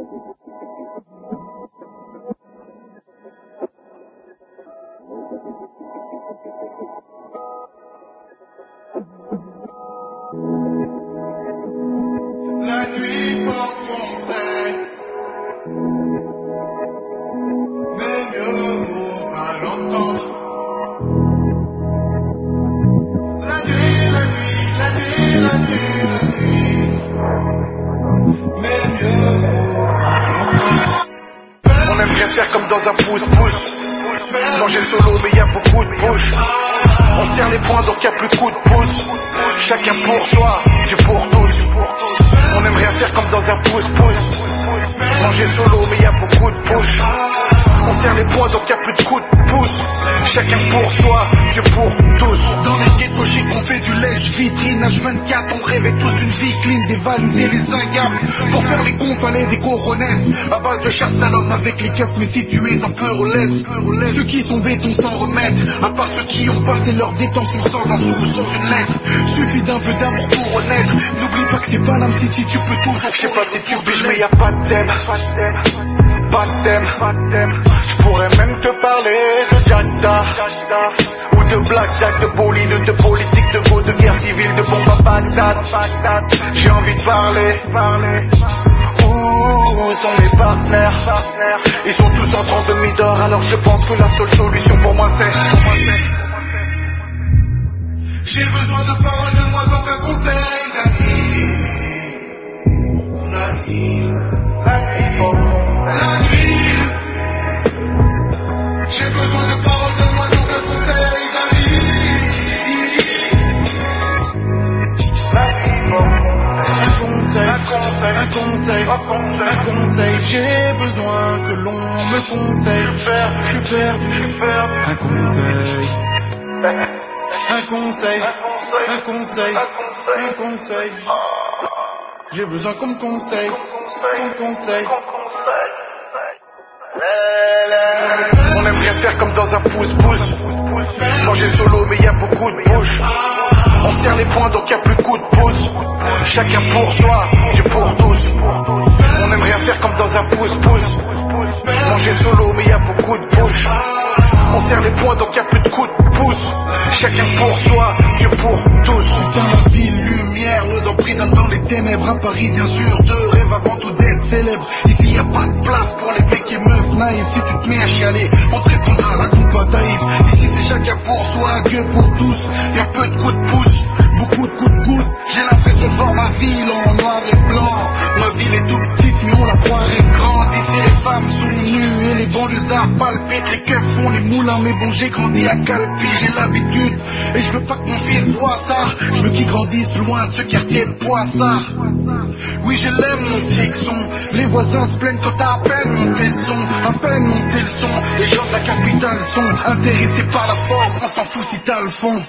La nuit porte conseil, mais mieux vaut pas l'entendre. La nuit, la nuit, la nuit, la nuit, la nuit, mais mieux vaut pas l'entendre. On aime bien faire comme dans un pouce-pouce, manger solo mais y a beaucoup de push. On serre les poings donc y a plus de coups de pouce. Chacun pour soi, Dieu pour tous. On aime rien faire comme dans un pouce-pouce, manger solo mais y a beaucoup de push. On serre les poings donc y a plus de coups de pouce. Chacun pour soi, Dieu pour tous. Dans les ghettos chic on fait du lèche-vitrine H24, on rêvait tous d'une vie clean, dévaliser les ingames. Pour faire les cons fallait des coronesses à base de chasse à l'homme avec les keufs, mais si tu es un peu relaisse. Ceux qui sont béton sans remettre, à part ceux qui ont passé leur détention sans un sou ou sans une lettre. Suffit d'un peu d'amour pour renaître. N'oublie pas que c'est pas l'âme City, tu peux toujours. Je sais pas si tu piges mais y a pas de thème. Pas de thème. Je pourrais même te parler de Jacta ou de blackjack, de bolide, de politique, de go, de guerre civile, de bombe à patate. J'ai envie de parler. Où sont mes partenaires? Ils sont tous en train de midor, alors je pense que la seule solution pour moi c'est J'ai besoin de paroles de moi donc un conseil la nuit. J'ai besoin de paroles de moi donc un conseil Un conseil, j'ai besoin que l'on me conseille. Je suis perdu. Un conseil. J'ai besoin qu'on me conseille. On aime bien faire comme dans un pouce-pouce, manger solo mais y a beaucoup de push. On serre les poings donc y a plus de coups de pouce. Chacun pour soi, Dieu pour tous. On aime rien faire comme dans un pouce-pouce, manger solo mais y a beaucoup de push. On serre les poings donc y a plus de coups de pouce. Chacun pour soi, Dieu pour tous. Putain, la ville, lumière, nous emprisonne dans les ténèbres. Un Parisien sur deux rêve avant tout d'être célèbre. Ici y a pas de place pour les mecs et meufs naïfs. Si tu te mets à chialer, on te répondra, raconte pas ta Yves. Ici c'est chacun pour soi, Dieu pour tous. Y a peu de coups de pouce, beaucoup de coups de coude. J'ai l'impression de voir ma ville en noir et blanc. Ma ville est toute petite mais on la croirait grande. Ici les femmes sont nues et les banlieusards palpitent. Les keufs font les moulins mais bon j'ai grandi à Calpi. J'ai l'habitude et je veux pas que mon fils voit ça. Je veux qu'il grandisse loin de ce quartier de Poissard. Oui je l'aime mon Tixon. Les voisins se plaignent quand t'as à peine monté le son. Les gens de la capitale sont intéressés par la forme. On s'en fout si t'as le fond.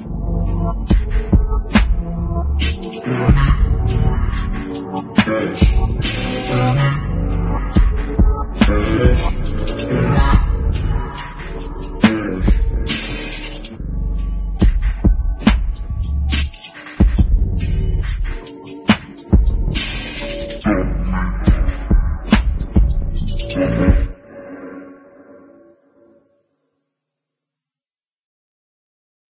conseil.